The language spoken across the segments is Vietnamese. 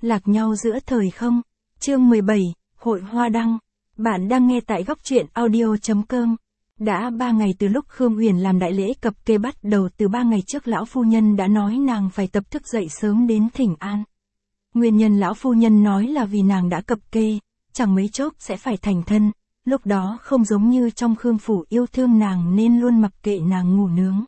Lạc nhau giữa thời không. Chương 17, Hội Hoa Đăng. Bạn đang nghe tại góc truyện audio.com. Đã 3 ngày từ lúc Khương Uyển làm đại lễ cập kê bắt đầu, từ 3 ngày trước lão phu nhân đã nói nàng phải tập thức dậy sớm đến thỉnh an. Nguyên nhân lão phu nhân nói là vì nàng đã cập kê, chẳng mấy chốc sẽ phải thành thân, lúc đó không giống như trong Khương phủ yêu thương nàng nên luôn mặc kệ nàng ngủ nướng.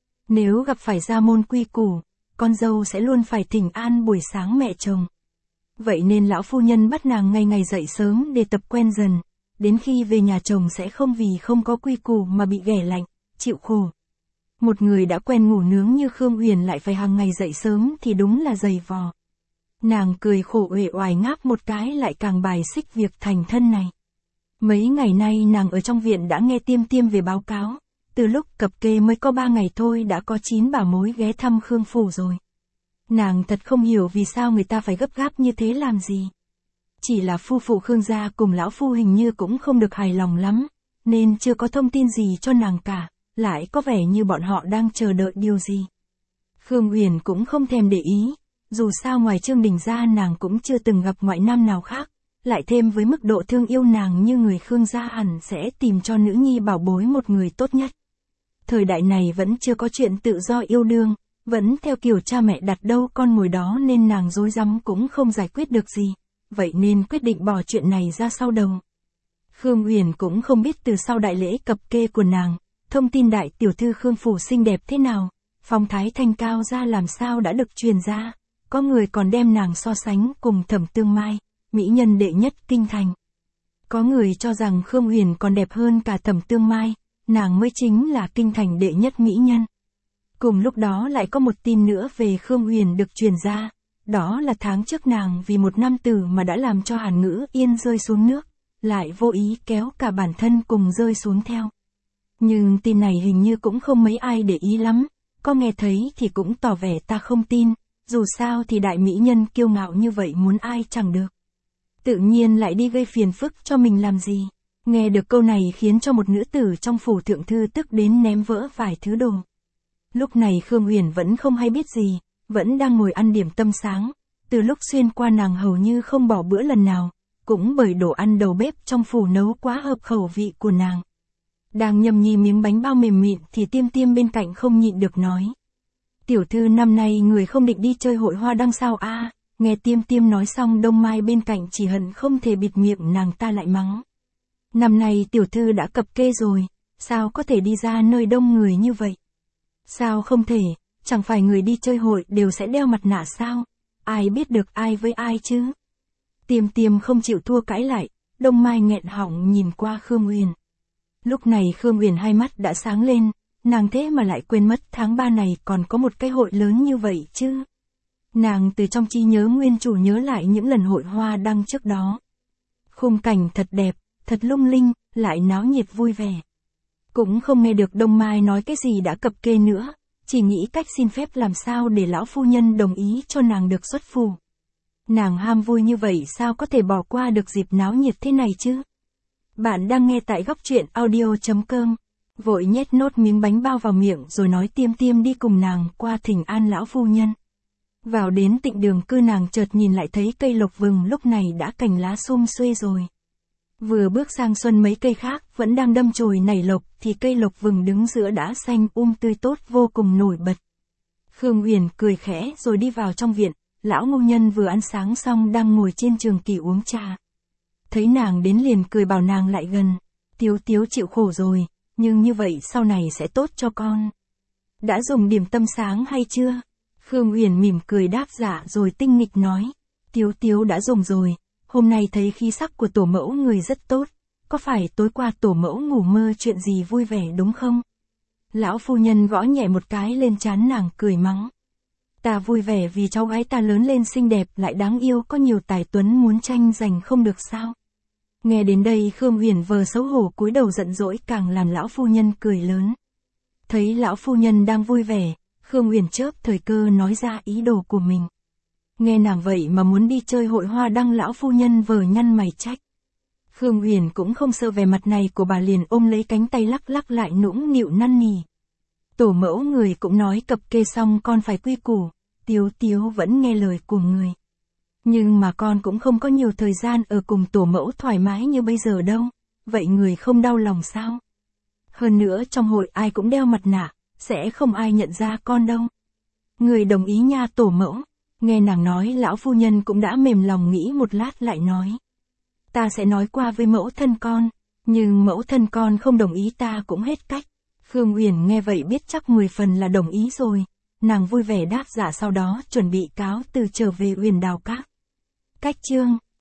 Nếu gặp phải gia môn quy củ, con dâu sẽ luôn phải thỉnh an buổi sáng mẹ chồng. Vậy nên lão phu nhân bắt nàng ngày ngày dậy sớm để tập quen dần, đến khi về nhà chồng sẽ không vì không có quy củ mà bị ghẻ lạnh, chịu khổ. Một người đã quen ngủ nướng như Khương Uyển lại phải hàng ngày dậy sớm thì đúng là dày vò. Nàng cười khổ uể oải ngáp một cái, lại càng bài xích việc thành thân này. Mấy ngày nay nàng ở trong viện đã nghe Tiêm Tiêm về báo cáo, từ lúc cập kê mới có 3 ngày thôi đã có 9 bảo mối ghé thăm Khương phủ rồi. Nàng thật không hiểu vì sao người ta phải gấp gáp như thế làm gì. Chỉ là phu phụ Khương gia cùng lão phu hình như cũng không được hài lòng lắm, nên chưa có thông tin gì cho nàng cả, lại có vẻ như bọn họ đang chờ đợi điều gì. Khương Uyển cũng không thèm để ý, dù sao ngoài Trương Đình ra nàng cũng chưa từng gặp ngoại nam nào khác, lại thêm với mức độ thương yêu nàng như người Khương gia hẳn sẽ tìm cho nữ nhi bảo bối một người tốt nhất. Thời đại này vẫn chưa có chuyện tự do yêu đương, vẫn theo kiểu cha mẹ đặt đâu con ngồi đó nên nàng rối rắm cũng không giải quyết được gì, vậy nên quyết định bỏ chuyện này ra sau đầu. Khương Uyển cũng không biết từ sau đại lễ cập kê của nàng, thông tin đại tiểu thư Khương phủ xinh đẹp thế nào, phong thái thanh cao ra làm sao đã được truyền ra, có người còn đem nàng so sánh cùng Thẩm Tương Mai, mỹ nhân đệ nhất kinh thành. Có người cho rằng Khương Uyển còn đẹp hơn cả Thẩm Tương Mai, nàng mới chính là kinh thành đệ nhất mỹ nhân. Cùng lúc đó lại có một tin nữa về Khương Uyển được truyền ra, đó là tháng trước nàng vì một nam tử mà đã làm cho Hàn Ngữ Yên rơi xuống nước, lại vô ý kéo cả bản thân cùng rơi xuống theo. Nhưng tin này hình như cũng không mấy ai để ý lắm, có nghe thấy thì cũng tỏ vẻ ta không tin, dù sao thì đại mỹ nhân kiêu ngạo như vậy muốn ai chẳng được. Tự nhiên lại đi gây phiền phức cho mình làm gì. Nghe được câu này khiến cho một nữ tử trong phủ thượng thư tức đến ném vỡ vài thứ đồ. Lúc này Khương Uyển vẫn không hay biết gì, vẫn đang ngồi ăn điểm tâm sáng, từ lúc xuyên qua nàng hầu như không bỏ bữa lần nào, cũng bởi đồ ăn đầu bếp trong phủ nấu quá hợp khẩu vị của nàng. Đang nhâm nhi miếng bánh bao mềm mịn thì Tiêm Tiêm bên cạnh không nhịn được nói. Tiểu thư năm nay người không định đi chơi hội hoa đăng sao a? Nghe Tiêm Tiêm nói xong Đông Mai bên cạnh chỉ hận không thể bịt miệng nàng ta lại mắng. Năm nay tiểu thư đã cập kê rồi, sao có thể đi ra nơi đông người như vậy? Sao không thể, chẳng phải người đi chơi hội đều sẽ đeo mặt nạ sao? Ai biết được ai với ai chứ? Tiêm Tiêm không chịu thua cãi lại, Đông Mai nghẹn họng nhìn qua Khương Uyển. Lúc này Khương Uyển hai mắt đã sáng lên, nàng thế mà lại quên mất tháng 3 này còn có một cái hội lớn như vậy chứ? Nàng từ trong trí nhớ nguyên chủ nhớ lại những lần hội hoa đăng trước đó. Khung cảnh thật đẹp, thật lung linh, lại náo nhiệt vui vẻ. Cũng không nghe được Đông Mai nói cái gì đã cập kê nữa, chỉ nghĩ cách xin phép làm sao để lão phu nhân đồng ý cho nàng được xuất phủ. Nàng ham vui như vậy sao có thể bỏ qua được dịp náo nhiệt thế này chứ? Bạn đang nghe tại góc truyện audio.com. Vội nhét nốt miếng bánh bao vào miệng rồi nói Tiêm Tiêm đi cùng nàng qua thỉnh an lão phu nhân. Vào đến Tịnh Đường Cư nàng chợt nhìn lại thấy cây lộc vừng lúc này đã cành lá sum xuê rồi. Vừa bước sang xuân mấy cây khác vẫn đang đâm chồi nảy lộc thì cây lộc vừng đứng giữa đã xanh tươi tốt vô cùng nổi bật. Khương Uyển cười khẽ rồi đi vào trong viện, lão ngu nhân vừa ăn sáng xong đang ngồi trên trường kỷ uống trà. Thấy nàng đến liền cười bảo nàng lại gần, Tiếu Tiếu chịu khổ rồi, nhưng như vậy sau này sẽ tốt cho con. Đã dùng điểm tâm sáng hay chưa? Khương Uyển mỉm cười đáp dạ rồi tinh nghịch nói, Tiếu Tiếu đã dùng rồi, hôm nay thấy khí sắc của tổ mẫu người rất tốt, có phải tối qua tổ mẫu ngủ mơ chuyện gì vui vẻ đúng không? Lão phu nhân gõ nhẹ một cái lên trán nàng cười mắng. Ta vui vẻ vì cháu gái ta lớn lên xinh đẹp lại đáng yêu có nhiều tài tuấn muốn tranh giành không được sao? Nghe đến đây Khương Uyển vờ xấu hổ cúi đầu giận dỗi càng làm lão phu nhân cười lớn. Thấy lão phu nhân đang vui vẻ, Khương Uyển chớp thời cơ nói ra ý đồ của mình. Nghe nàng vậy mà muốn đi chơi hội hoa đăng lão phu nhân vờ nhăn mày trách. Khương Uyển cũng không sợ vẻ mặt này của bà liền ôm lấy cánh tay lắc lắc lại nũng nịu năn nỉ. Tổ mẫu người cũng nói cập kê xong con phải quy củ, Tiếu Tiếu vẫn nghe lời của người. Nhưng mà con cũng không có nhiều thời gian ở cùng tổ mẫu thoải mái như bây giờ đâu. Vậy người không đau lòng sao? Hơn nữa trong hội ai cũng đeo mặt nạ, sẽ không ai nhận ra con đâu. Người đồng ý nha tổ mẫu. Nghe nàng nói lão phu nhân cũng đã mềm lòng nghĩ một lát lại nói. Ta sẽ nói qua với mẫu thân con, nhưng mẫu thân con không đồng ý ta cũng hết cách. Khương Uyển nghe vậy biết chắc 10 phần là đồng ý rồi. Nàng vui vẻ đáp dạ sau đó chuẩn bị cáo từ trở về Uyển Đào Các. Cách chương